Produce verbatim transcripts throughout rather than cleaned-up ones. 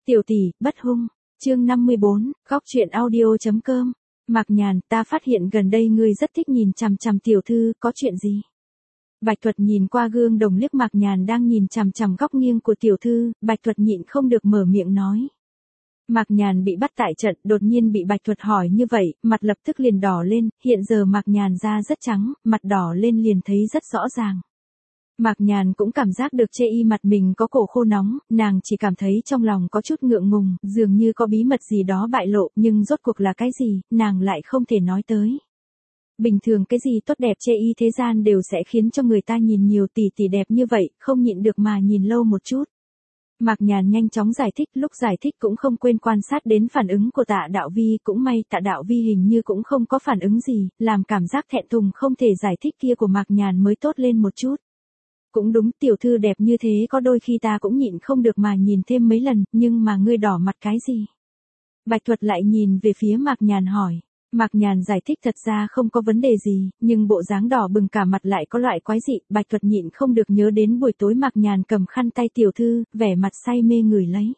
Tiểu tỷ, bất hung. Chương năm mươi bốn, góc truyện audio.com. Mạc Nhàn, ta phát hiện gần đây ngươi rất thích nhìn chằm chằm tiểu thư, có chuyện gì? Bạch Thuật nhìn qua gương đồng liếc Mạc Nhàn đang nhìn chằm chằm góc nghiêng của tiểu thư, Bạch Thuật nhịn không được mở miệng nói. Mạc Nhàn bị bắt tại trận, đột nhiên bị Bạch Thuật hỏi như vậy, mặt lập tức liền đỏ lên, hiện giờ Mạc Nhàn da rất trắng, mặt đỏ lên liền thấy rất rõ ràng. Mạc Nhàn cũng cảm giác được chê y mặt mình có cổ khô nóng, nàng chỉ cảm thấy trong lòng có chút ngượng ngùng, dường như có bí mật gì đó bại lộ, nhưng rốt cuộc là cái gì, nàng lại không thể nói tới. Bình thường cái gì tốt đẹp chê y thế gian đều sẽ khiến cho người ta nhìn nhiều tỷ tỷ đẹp như vậy, không nhịn được mà nhìn lâu một chút. Mạc Nhàn nhanh chóng giải thích, lúc giải thích cũng không quên quan sát đến phản ứng của Tạ Đạo Vi, cũng may Tạ Đạo Vi hình như cũng không có phản ứng gì, làm cảm giác thẹn thùng không thể giải thích kia của Mạc Nhàn mới tốt lên một chút. Cũng đúng, tiểu thư đẹp như thế có đôi khi ta cũng nhịn không được mà nhìn thêm mấy lần, nhưng mà ngươi đỏ mặt cái gì? Bạch Thuật lại nhìn về phía Mạc Nhàn hỏi. Mạc Nhàn giải thích thật ra không có vấn đề gì, nhưng bộ dáng đỏ bừng cả mặt lại có loại quái dị, Bạch Thuật nhịn không được nhớ đến buổi tối Mạc Nhàn cầm khăn tay tiểu thư, vẻ mặt say mê ngửi lấy.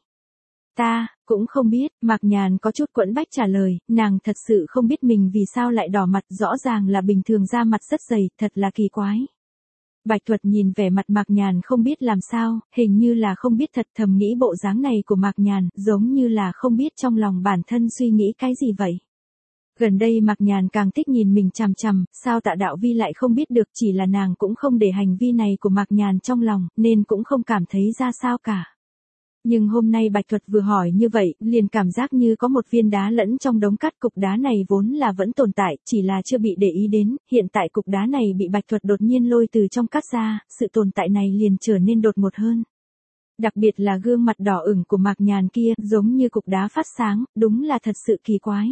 Ta, cũng không biết, Mạc Nhàn có chút quẫn bách trả lời, nàng thật sự không biết mình vì sao lại đỏ mặt, rõ ràng là bình thường da mặt rất dày, thật là kỳ quái. Bạch Thuật nhìn vẻ mặt Mạc Nhàn không biết làm sao, hình như là không biết thật, thầm nghĩ bộ dáng này của Mạc Nhàn, giống như là không biết trong lòng bản thân suy nghĩ cái gì vậy. Gần đây Mạc Nhàn càng thích nhìn mình chằm chằm, sao Tạ Đạo Vi lại không biết được, chỉ là nàng cũng không để hành vi này của Mạc Nhàn trong lòng, nên cũng không cảm thấy ra sao cả. Nhưng hôm nay Bạch Thuật vừa hỏi như vậy, liền cảm giác như có một viên đá lẫn trong đống cát, cục đá này vốn là vẫn tồn tại, chỉ là chưa bị để ý đến, hiện tại cục đá này bị Bạch Thuật đột nhiên lôi từ trong cát ra, sự tồn tại này liền trở nên đột ngột hơn. Đặc biệt là gương mặt đỏ ửng của Mạc Nhàn kia, giống như cục đá phát sáng, đúng là thật sự kỳ quái.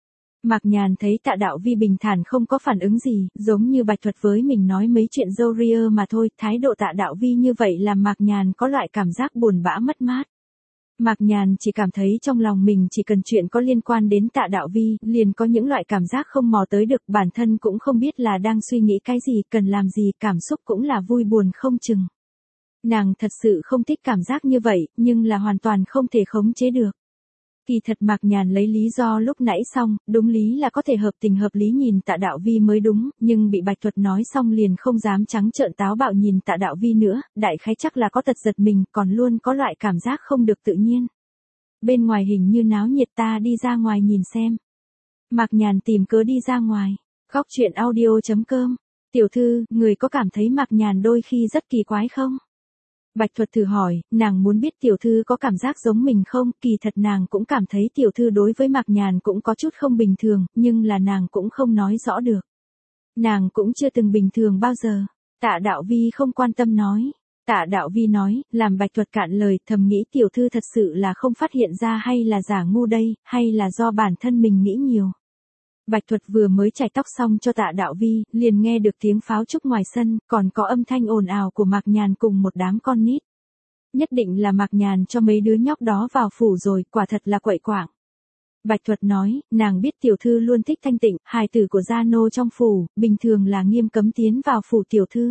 Mạc Nhàn thấy Tạ Đạo Vi bình thản không có phản ứng gì, giống như Bạch Thuật với mình nói mấy chuyện râu ria mà thôi, thái độ Tạ Đạo Vi như vậy làm Mạc Nhàn có loại cảm giác buồn bã mất mát. Mạc Nhàn chỉ cảm thấy trong lòng mình chỉ cần chuyện có liên quan đến Tạ Đạo Vi, liền có những loại cảm giác không mò tới được, bản thân cũng không biết là đang suy nghĩ cái gì, cần làm gì, cảm xúc cũng là vui buồn không chừng. Nàng thật sự không thích cảm giác như vậy, nhưng là hoàn toàn không thể khống chế được. Kỳ thật Mạc Nhàn lấy lý do lúc nãy xong, đúng lý là có thể hợp tình hợp lý nhìn Tạ Đạo Vi mới đúng, nhưng bị Bạch Thuật nói xong liền không dám trắng trợn táo bạo nhìn Tạ Đạo Vi nữa, đại khái chắc là có tật giật mình, còn luôn có loại cảm giác không được tự nhiên. Bên ngoài hình như náo nhiệt, ta đi ra ngoài nhìn xem. Mạc Nhàn tìm cớ đi ra ngoài. Góc truyện audio.com. Tiểu thư, người có cảm thấy Mạc Nhàn đôi khi rất kỳ quái không? Bạch Thuật thử hỏi, nàng muốn biết tiểu thư có cảm giác giống mình không, kỳ thật nàng cũng cảm thấy tiểu thư đối với Mạc Nhàn cũng có chút không bình thường, nhưng là nàng cũng không nói rõ được. Nàng cũng chưa từng bình thường bao giờ. Tạ Đạo Vi không quan tâm nói. Tạ Đạo Vi nói, làm Bạch Thuật cạn lời, thầm nghĩ tiểu thư thật sự là không phát hiện ra hay là giả ngu đây, hay là do bản thân mình nghĩ nhiều. Bạch Thuật vừa mới chải tóc xong cho Tạ Đạo Vi, liền nghe được tiếng pháo trúc ngoài sân, còn có âm thanh ồn ào của Mạc Nhàn cùng một đám con nít. Nhất định là Mạc Nhàn cho mấy đứa nhóc đó vào phủ rồi, quả thật là quậy quảng. Bạch Thuật nói, nàng biết tiểu thư luôn thích thanh tịnh, hài tử của gia nô trong phủ, bình thường là nghiêm cấm tiến vào phủ tiểu thư.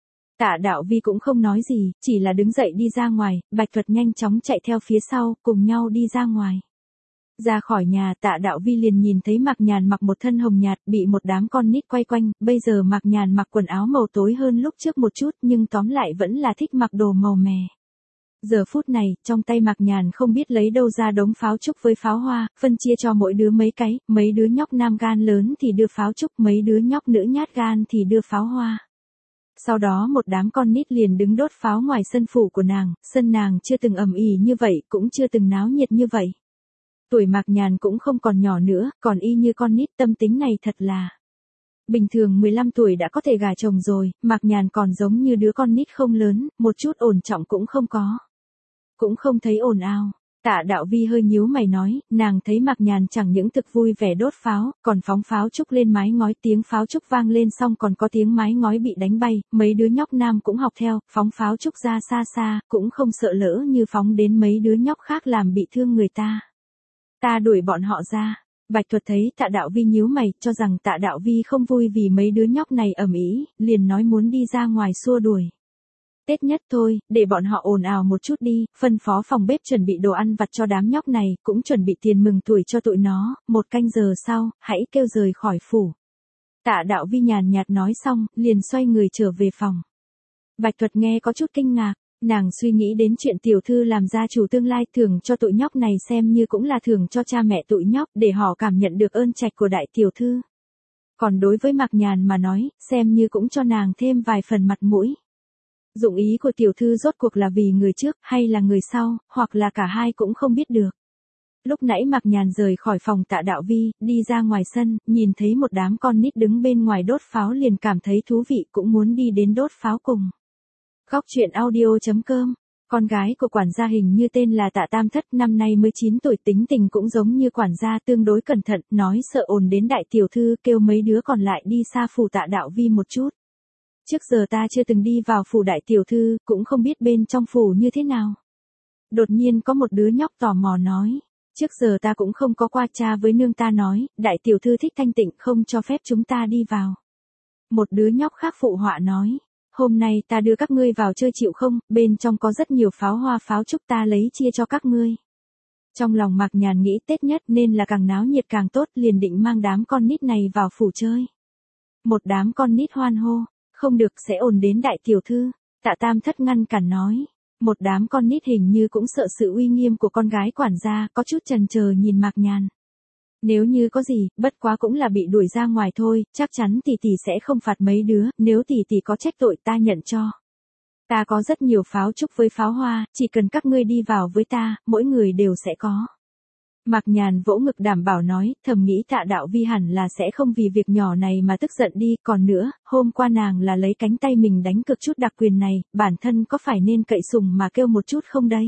Tạ Đạo Vi cũng không nói gì, chỉ là đứng dậy đi ra ngoài, Bạch Thuật nhanh chóng chạy theo phía sau, cùng nhau đi ra ngoài. Ra khỏi nhà, Tạ Đạo Vi liền nhìn thấy Mạc Nhàn mặc một thân hồng nhạt, bị một đám con nít quay quanh, bây giờ Mạc Nhàn mặc quần áo màu tối hơn lúc trước một chút, nhưng tóm lại vẫn là thích mặc đồ màu mè. Giờ phút này, trong tay Mạc Nhàn không biết lấy đâu ra đống pháo trúc với pháo hoa, phân chia cho mỗi đứa mấy cái, mấy đứa nhóc nam gan lớn thì đưa pháo trúc, mấy đứa nhóc nữ nhát gan thì đưa pháo hoa. Sau đó một đám con nít liền đứng đốt pháo ngoài sân phủ của nàng, sân nàng chưa từng ầm ĩ như vậy, cũng chưa từng náo nhiệt như vậy. Tuổi Mạc Nhàn cũng không còn nhỏ nữa, còn y như con nít, tâm tính này thật là. Bình thường mười lăm tuổi đã có thể gả chồng rồi, Mạc Nhàn còn giống như đứa con nít không lớn, một chút ổn trọng cũng không có. Cũng không thấy ồn ào. Tạ Đạo Vi hơi nhíu mày nói, nàng thấy Mạc Nhàn chẳng những thực vui vẻ đốt pháo, còn phóng pháo trúc lên mái ngói, tiếng pháo trúc vang lên xong còn có tiếng mái ngói bị đánh bay, mấy đứa nhóc nam cũng học theo, phóng pháo trúc ra xa xa, cũng không sợ lỡ như phóng đến mấy đứa nhóc khác làm bị thương người ta. Ta đuổi bọn họ ra. Bạch Thuật thấy Tạ Đạo Vi nhíu mày, cho rằng Tạ Đạo Vi không vui vì mấy đứa nhóc này ầm ĩ, liền nói muốn đi ra ngoài xua đuổi. Tết nhất thôi, để bọn họ ồn ào một chút đi, phân phó phòng bếp chuẩn bị đồ ăn vặt cho đám nhóc này, cũng chuẩn bị tiền mừng tuổi cho tụi nó, một canh giờ sau, hãy kêu rời khỏi phủ. Tạ Đạo Vi nhàn nhạt nói xong, liền xoay người trở về phòng. Bạch Thuật nghe có chút kinh ngạc, nàng suy nghĩ đến chuyện tiểu thư làm gia chủ tương lai thưởng cho tụi nhóc này xem như cũng là thưởng cho cha mẹ tụi nhóc để họ cảm nhận được ơn trạch của đại tiểu thư. Còn đối với Mạc Nhàn mà nói, xem như cũng cho nàng thêm vài phần mặt mũi. Dụng ý của tiểu thư rốt cuộc là vì người trước hay là người sau, hoặc là cả hai cũng không biết được. Lúc nãy Mạc Nhàn rời khỏi phòng Tạ Đạo Vi, đi ra ngoài sân, nhìn thấy một đám con nít đứng bên ngoài đốt pháo liền cảm thấy thú vị cũng muốn đi đến đốt pháo cùng. Góc truyện audio chấm com. Con gái của quản gia hình như tên là Tạ Tam Thất, năm nay mới chín tuổi, tính tình cũng giống như quản gia, tương đối cẩn thận, nói sợ ồn đến đại tiểu thư, kêu mấy đứa còn lại đi xa phủ Tạ Đạo Vi một chút. Trước giờ ta chưa từng đi vào phủ đại tiểu thư, cũng không biết bên trong phủ như thế nào. Đột nhiên có một đứa nhóc tò mò nói, trước giờ ta cũng không có qua, cha với nương ta nói, đại tiểu thư thích thanh tịnh không cho phép chúng ta đi vào. Một đứa nhóc khác phụ họa nói, hôm nay ta đưa các ngươi vào chơi chịu không, bên trong có rất nhiều pháo hoa pháo trúc ta lấy chia cho các ngươi. Trong lòng Mạc Nhàn nghĩ Tết nhất nên là càng náo nhiệt càng tốt, liền định mang đám con nít này vào phủ chơi. Một đám con nít hoan hô, không được sẽ ồn đến đại tiểu thư, Tạ Tam Thất ngăn cản nói. Một đám con nít hình như cũng sợ sự uy nghiêm của con gái quản gia, có chút chần chờ nhìn Mạc Nhàn. Nếu như có gì, bất quá cũng là bị đuổi ra ngoài thôi, chắc chắn tỷ tỷ sẽ không phạt mấy đứa, nếu tỷ tỷ có trách tội ta nhận cho. Ta có rất nhiều pháo trúc với pháo hoa, chỉ cần các ngươi đi vào với ta, mỗi người đều sẽ có. Mạc Nhàn vỗ ngực đảm bảo nói, thầm nghĩ Tạ Đạo Vi hẳn là sẽ không vì việc nhỏ này mà tức giận đi, còn nữa, hôm qua nàng là lấy cánh tay mình đánh cược chút đặc quyền này, bản thân có phải nên cậy sùng mà kêu một chút không đây?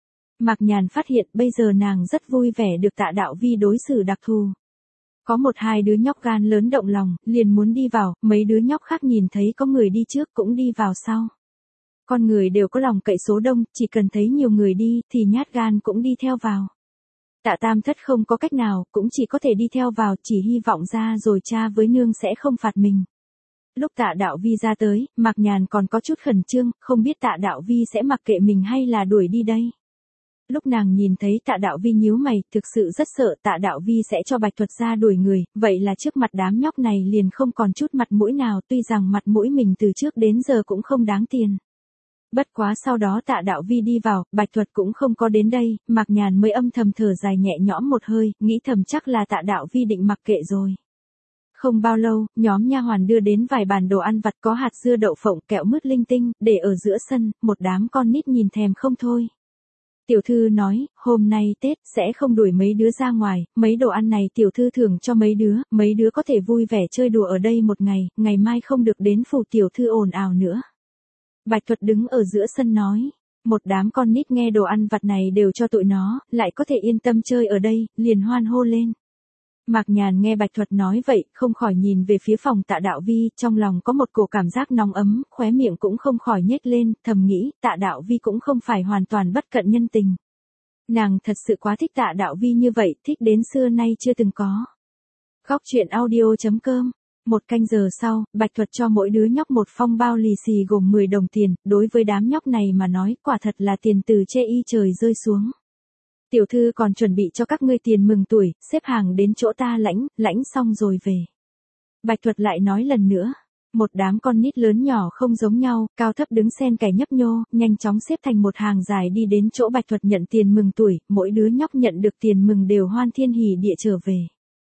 Mạc Nhàn phát hiện bây giờ nàng rất vui vẻ được Tạ Đạo Vi đối xử đặc thù. Có một hai đứa nhóc gan lớn động lòng, liền muốn đi vào, mấy đứa nhóc khác nhìn thấy có người đi trước cũng đi vào sau. Con người đều có lòng cậy số đông, chỉ cần thấy nhiều người đi thì nhát gan cũng đi theo vào. Tạ Tam Thất không có cách nào, cũng chỉ có thể đi theo vào, chỉ hy vọng ra rồi cha với nương sẽ không phạt mình. Lúc Tạ Đạo Vi ra tới, Mạc Nhàn còn có chút khẩn trương, không biết Tạ Đạo Vi sẽ mặc kệ mình hay là đuổi đi đây. Lúc nàng nhìn thấy Tạ Đạo Vi nhíu mày, thực sự rất sợ Tạ Đạo Vi sẽ cho Bạch Thuật ra đuổi người, vậy là trước mặt đám nhóc này liền không còn chút mặt mũi nào, tuy rằng mặt mũi mình từ trước đến giờ cũng không đáng tiền. Bất quá sau đó Tạ Đạo Vi đi vào, Bạch Thuật cũng không có đến đây, Mạc Nhàn mới âm thầm thở dài nhẹ nhõm một hơi, nghĩ thầm chắc là Tạ Đạo Vi định mặc kệ rồi. Không bao lâu, nhóm nha hoàn đưa đến vài bàn đồ ăn vặt có hạt dưa đậu phộng, kẹo mứt linh tinh, để ở giữa sân, một đám con nít nhìn thèm không thôi. Tiểu thư nói, hôm nay Tết, sẽ không đuổi mấy đứa ra ngoài, mấy đồ ăn này tiểu thư thưởng cho mấy đứa, mấy đứa có thể vui vẻ chơi đùa ở đây một ngày, ngày mai không được đến phủ tiểu thư ồn ào nữa. Bạch Thuật đứng ở giữa sân nói, một đám con nít nghe đồ ăn vặt này đều cho tụi nó, lại có thể yên tâm chơi ở đây, liền hoan hô lên. Mạc Nhàn nghe Bạch Thuật nói vậy, không khỏi nhìn về phía phòng Tạ Đạo Vi, trong lòng có một cổ cảm giác nóng ấm, khóe miệng cũng không khỏi nhếch lên, thầm nghĩ, Tạ Đạo Vi cũng không phải hoàn toàn bất cận nhân tình. Nàng thật sự quá thích Tạ Đạo Vi như vậy, thích đến xưa nay chưa từng có. Góc truyện audio chấm com. Một canh giờ sau, Bạch Thuật cho mỗi đứa nhóc một phong bao lì xì gồm mười đồng tiền, đối với đám nhóc này mà nói, quả thật là tiền từ chê y trời rơi xuống. Tiểu thư còn chuẩn bị cho các ngươi tiền mừng tuổi, xếp hàng đến chỗ ta lãnh, lãnh xong rồi về. Bạch Thuật lại nói lần nữa, một đám con nít lớn nhỏ không giống nhau, cao thấp đứng xen kẽ nhấp nhô, nhanh chóng xếp thành một hàng dài đi đến chỗ Bạch Thuật nhận tiền mừng tuổi, mỗi đứa nhóc nhận được tiền mừng đều hoan thiên hỉ địa trở về.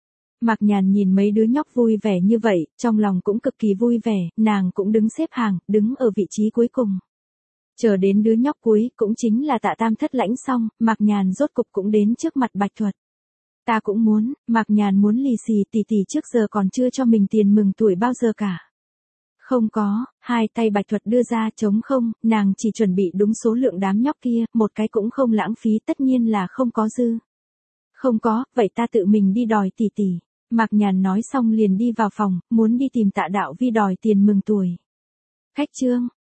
Mạc Nhàn nhìn mấy đứa nhóc vui vẻ như vậy, trong lòng cũng cực kỳ vui vẻ, nàng cũng đứng xếp hàng, đứng ở vị trí cuối cùng. Chờ đến đứa nhóc cuối, cũng chính là Tạ Tam Thất lãnh xong, Mạc Nhàn rốt cục cũng đến trước mặt Bạch Thuật. Ta cũng muốn, Mạc Nhàn muốn lì xì, tỷ tỷ trước giờ còn chưa cho mình tiền mừng tuổi bao giờ cả. Không có, hai tay Bạch Thuật đưa ra trống không, nàng chỉ chuẩn bị đúng số lượng đám nhóc kia, một cái cũng không lãng phí, tất nhiên là không có dư. Không có, vậy ta tự mình đi đòi tỷ tỷ. Mạc Nhàn nói xong liền đi vào phòng, muốn đi tìm Tạ Đạo Vi đòi tiền mừng tuổi. Khách trương,